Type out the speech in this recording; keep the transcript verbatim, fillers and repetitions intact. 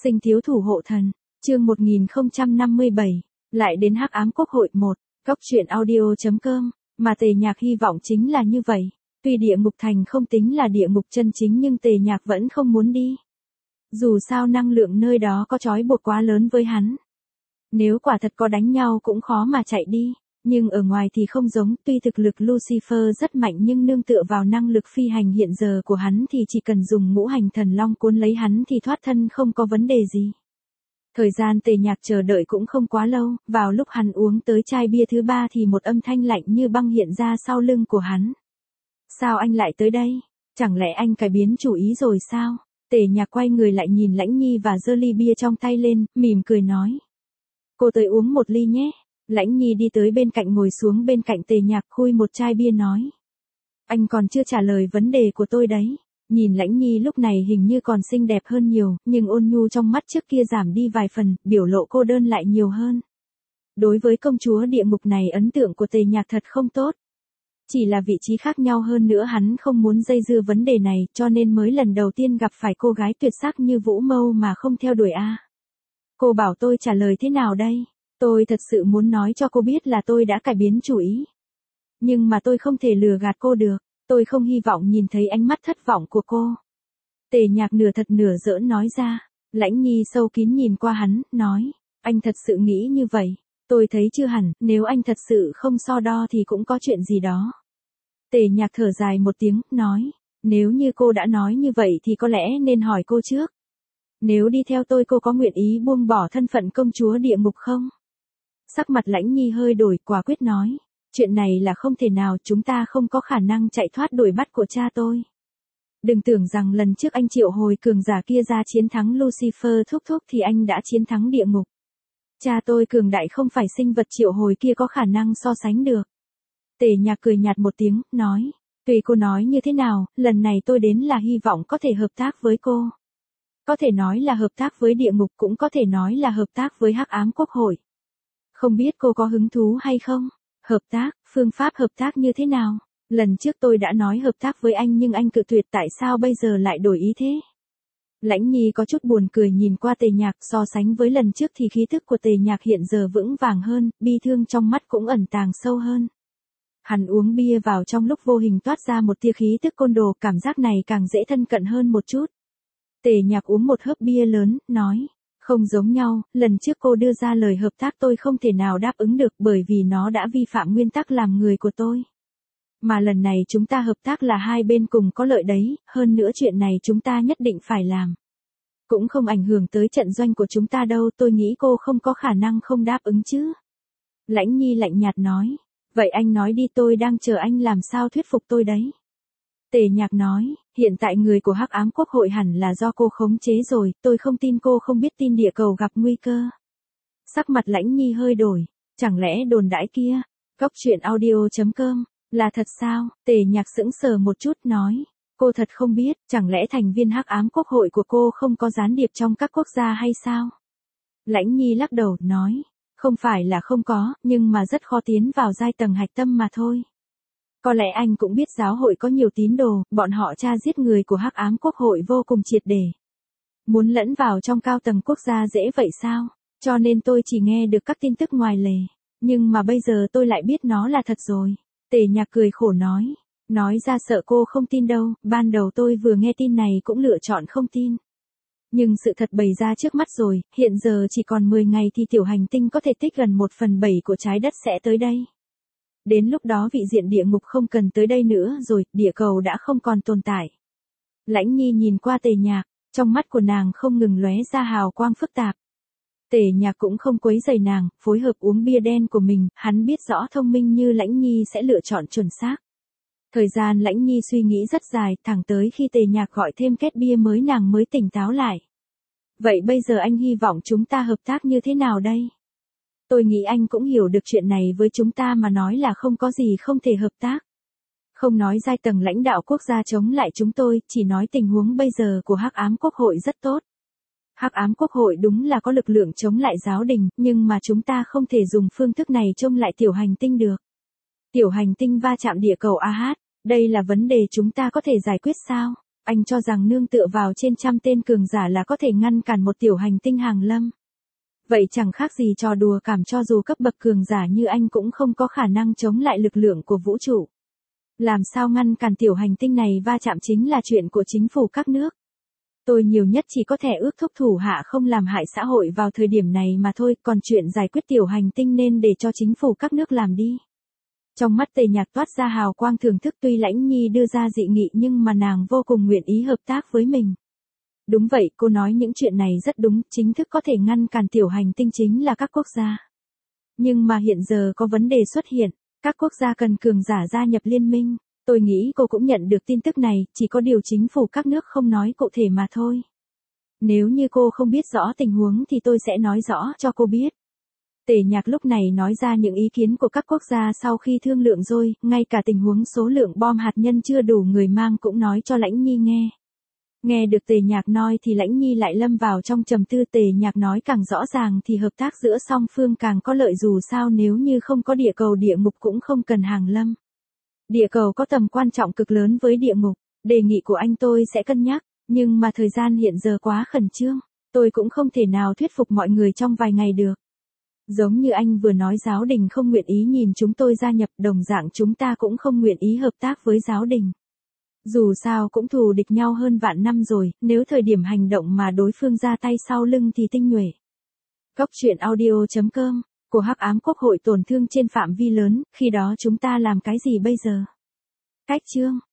Sinh thiếu thủ hộ thần, chương một nghìn không trăm năm mươi bảy, lại đến Hắc Ám Quốc hội một, góc truyện audio chấm com, mà Tề Nhạc hy vọng chính là như vậy. Tuy địa ngục thành không tính là địa ngục chân chính nhưng Tề Nhạc vẫn không muốn đi. Dù sao năng lượng nơi đó có trói buộc quá lớn với hắn. Nếu quả thật có đánh nhau cũng khó mà chạy đi, nhưng ở ngoài thì không giống, tuy thực lực Lucifer rất mạnh nhưng nương tựa vào năng lực phi hành hiện giờ của hắn thì chỉ cần dùng ngũ hành thần long cuốn lấy hắn thì thoát thân không có vấn đề gì. Thời gian Tề Nhạc chờ đợi cũng không quá lâu, vào lúc hắn uống tới chai bia thứ ba thì một âm thanh lạnh như băng hiện ra sau lưng của hắn. Sao anh lại tới đây? Chẳng lẽ anh cải biến chủ ý rồi sao? Tề Nhạc quay người lại nhìn Lãnh Nhi và giơ ly bia trong tay lên, mỉm cười nói. Cô tới uống một ly nhé. Lãnh Nhi đi tới bên cạnh ngồi xuống bên cạnh Tề Nhạc khui một chai bia nói. Anh còn chưa trả lời vấn đề của tôi đấy. Nhìn Lãnh Nhi lúc này hình như còn xinh đẹp hơn nhiều, nhưng ôn nhu trong mắt trước kia giảm đi vài phần, biểu lộ cô đơn lại nhiều hơn. Đối với công chúa địa ngục này ấn tượng của Tề Nhạc thật không tốt. Chỉ là vị trí khác nhau hơn nữa hắn không muốn dây dưa vấn đề này cho nên mới lần đầu tiên gặp phải cô gái tuyệt sắc như Vũ Mâu mà không theo đuổi a. Cô bảo tôi trả lời thế nào đây? Tôi thật sự muốn nói cho cô biết là tôi đã cải biến chủ ý. Nhưng mà tôi không thể lừa gạt cô được, tôi không hy vọng nhìn thấy ánh mắt thất vọng của cô. Tề Nhạc nửa thật nửa giỡn nói ra. Lãnh Nhi sâu kín nhìn qua hắn, nói, anh thật sự nghĩ như vậy. Tôi thấy chưa hẳn, nếu anh thật sự không so đo thì cũng có chuyện gì đó. Tề Nhạc thở dài một tiếng, nói, nếu như cô đã nói như vậy thì có lẽ nên hỏi cô trước. Nếu đi theo tôi cô có nguyện ý buông bỏ thân phận công chúa địa ngục không? Sắc mặt Lãnh Nhi hơi đổi, quả quyết nói, chuyện này là không thể nào, chúng ta không có khả năng chạy thoát đuổi bắt của cha tôi. Đừng tưởng rằng lần trước anh triệu hồi cường giả kia ra chiến thắng Lucifer thúc thúc thì anh đã chiến thắng địa ngục. Cha tôi cường đại không phải sinh vật triệu hồi kia có khả năng so sánh được. Tề Nhạc cười nhạt một tiếng, nói, tùy cô nói như thế nào, lần này tôi đến là hy vọng có thể hợp tác với cô. Có thể nói là hợp tác với địa ngục, cũng có thể nói là hợp tác với Hắc Ám Quốc hội. Không biết cô có hứng thú hay không? Hợp tác, phương pháp hợp tác như thế nào? Lần trước tôi đã nói hợp tác với anh nhưng anh cự tuyệt, tại sao bây giờ lại đổi ý thế? Lãnh Nhi có chút buồn cười nhìn qua Tề Nhạc, so sánh với lần trước thì khí thức của Tề Nhạc hiện giờ vững vàng hơn, bi thương trong mắt cũng ẩn tàng sâu hơn. Hắn uống bia vào trong lúc vô hình toát ra một tia khí tức côn đồ, cảm giác này càng dễ thân cận hơn một chút. Tề Nhạc uống một hớp bia lớn, nói, không giống nhau, lần trước cô đưa ra lời hợp tác tôi không thể nào đáp ứng được bởi vì nó đã vi phạm nguyên tắc làm người của tôi. Mà lần này chúng ta hợp tác là hai bên cùng có lợi đấy, hơn nữa chuyện này chúng ta nhất định phải làm. Cũng không ảnh hưởng tới trận doanh của chúng ta đâu, tôi nghĩ cô không có khả năng không đáp ứng chứ. Lãnh Nhi lạnh nhạt nói, vậy anh nói đi, tôi đang chờ anh làm sao thuyết phục tôi đấy. Tề Nhạc nói, hiện tại người của Hắc Ám Quốc hội hẳn là do cô khống chế rồi, tôi không tin cô không biết tin địa cầu gặp nguy cơ. Sắc mặt Lãnh Nhi hơi đổi, chẳng lẽ đồn đãi kia, góc truyện audio chấm com, là thật sao? Tề Nhạc sững sờ một chút nói, cô thật không biết, chẳng lẽ thành viên Hắc Ám Quốc hội của cô không có gián điệp trong các quốc gia hay sao? Lãnh Nhi lắc đầu, nói, không phải là không có, nhưng mà rất khó tiến vào giai tầng hạch tâm mà thôi. Có lẽ anh cũng biết giáo hội có nhiều tín đồ, bọn họ tra giết người của Hắc Ám Quốc hội vô cùng triệt để. Muốn lẫn vào trong cao tầng quốc gia dễ vậy sao? Cho nên tôi chỉ nghe được các tin tức ngoài lề. Nhưng mà bây giờ tôi lại biết nó là thật rồi. Tề Nhạc cười khổ nói. Nói ra sợ cô không tin đâu, ban đầu tôi vừa nghe tin này cũng lựa chọn không tin. Nhưng sự thật bày ra trước mắt rồi, hiện giờ chỉ còn mười ngày thì tiểu hành tinh có thể tích gần một phần bảy của trái đất sẽ tới đây. Đến lúc đó vị diện địa ngục không cần tới đây nữa rồi, địa cầu đã không còn tồn tại. Lãnh Nhi nhìn qua Tề Nhạc, trong mắt của nàng không ngừng lóe ra hào quang phức tạp. Tề Nhạc cũng không quấy rầy nàng, phối hợp uống bia đen của mình, hắn biết rõ thông minh như Lãnh Nhi sẽ lựa chọn chuẩn xác. Thời gian Lãnh Nhi suy nghĩ rất dài, thẳng tới khi Tề Nhạc gọi thêm két bia mới nàng mới tỉnh táo lại. Vậy bây giờ anh hy vọng chúng ta hợp tác như thế nào đây? Tôi nghĩ anh cũng hiểu được chuyện này với chúng ta mà nói là không có gì không thể hợp tác. Không nói giai tầng lãnh đạo quốc gia chống lại chúng tôi, chỉ nói tình huống bây giờ của Hắc Ám Quốc hội rất tốt. Hắc Ám Quốc hội đúng là có lực lượng chống lại giáo đình, nhưng mà chúng ta không thể dùng phương thức này chống lại tiểu hành tinh được. Tiểu hành tinh va chạm địa cầu a hát, đây là vấn đề chúng ta có thể giải quyết sao? Anh cho rằng nương tựa vào trên trăm tên cường giả là có thể ngăn cản một tiểu hành tinh hàng lâm. Vậy chẳng khác gì trò đùa cảm, cho dù cấp bậc cường giả như anh cũng không có khả năng chống lại lực lượng của vũ trụ. Làm sao ngăn cản tiểu hành tinh này va chạm chính là chuyện của chính phủ các nước. Tôi nhiều nhất chỉ có thể ước thúc thủ hạ không làm hại xã hội vào thời điểm này mà thôi, còn chuyện giải quyết tiểu hành tinh nên để cho chính phủ các nước làm đi. Trong mắt Tề Nhạc toát ra hào quang thưởng thức, tuy Lãnh Nhi đưa ra dị nghị nhưng mà nàng vô cùng nguyện ý hợp tác với mình. Đúng vậy, cô nói những chuyện này rất đúng, chính thức có thể ngăn cản tiểu hành tinh chính là các quốc gia. Nhưng mà hiện giờ có vấn đề xuất hiện, các quốc gia cần cường giả gia nhập liên minh. Tôi nghĩ cô cũng nhận được tin tức này, chỉ có điều chính phủ các nước không nói cụ thể mà thôi. Nếu như cô không biết rõ tình huống thì tôi sẽ nói rõ cho cô biết. Tề Nhạc lúc này nói ra những ý kiến của các quốc gia sau khi thương lượng rồi, ngay cả tình huống số lượng bom hạt nhân chưa đủ người mang cũng nói cho Lãnh Nhi nghe. Nghe được Tề Nhạc nói thì Lãnh Nhi lại lâm vào trong trầm tư. Tề Nhạc nói càng rõ ràng thì hợp tác giữa song phương càng có lợi, dù sao nếu như không có địa cầu địa ngục cũng không cần hàng lâm. Địa cầu có tầm quan trọng cực lớn với địa ngục, đề nghị của anh tôi sẽ cân nhắc, nhưng mà thời gian hiện giờ quá khẩn trương, tôi cũng không thể nào thuyết phục mọi người trong vài ngày được. Giống như anh vừa nói, giáo đình không nguyện ý nhìn chúng tôi gia nhập, đồng dạng chúng ta cũng không nguyện ý hợp tác với giáo đình. Dù sao cũng thù địch nhau hơn vạn năm rồi, nếu thời điểm hành động mà đối phương ra tay sau lưng thì tinh nhuệ. Cốc truyện audio chấm com của Hắc Ám Quốc hội tổn thương trên phạm vi lớn, khi đó chúng ta làm cái gì bây giờ? Cách chương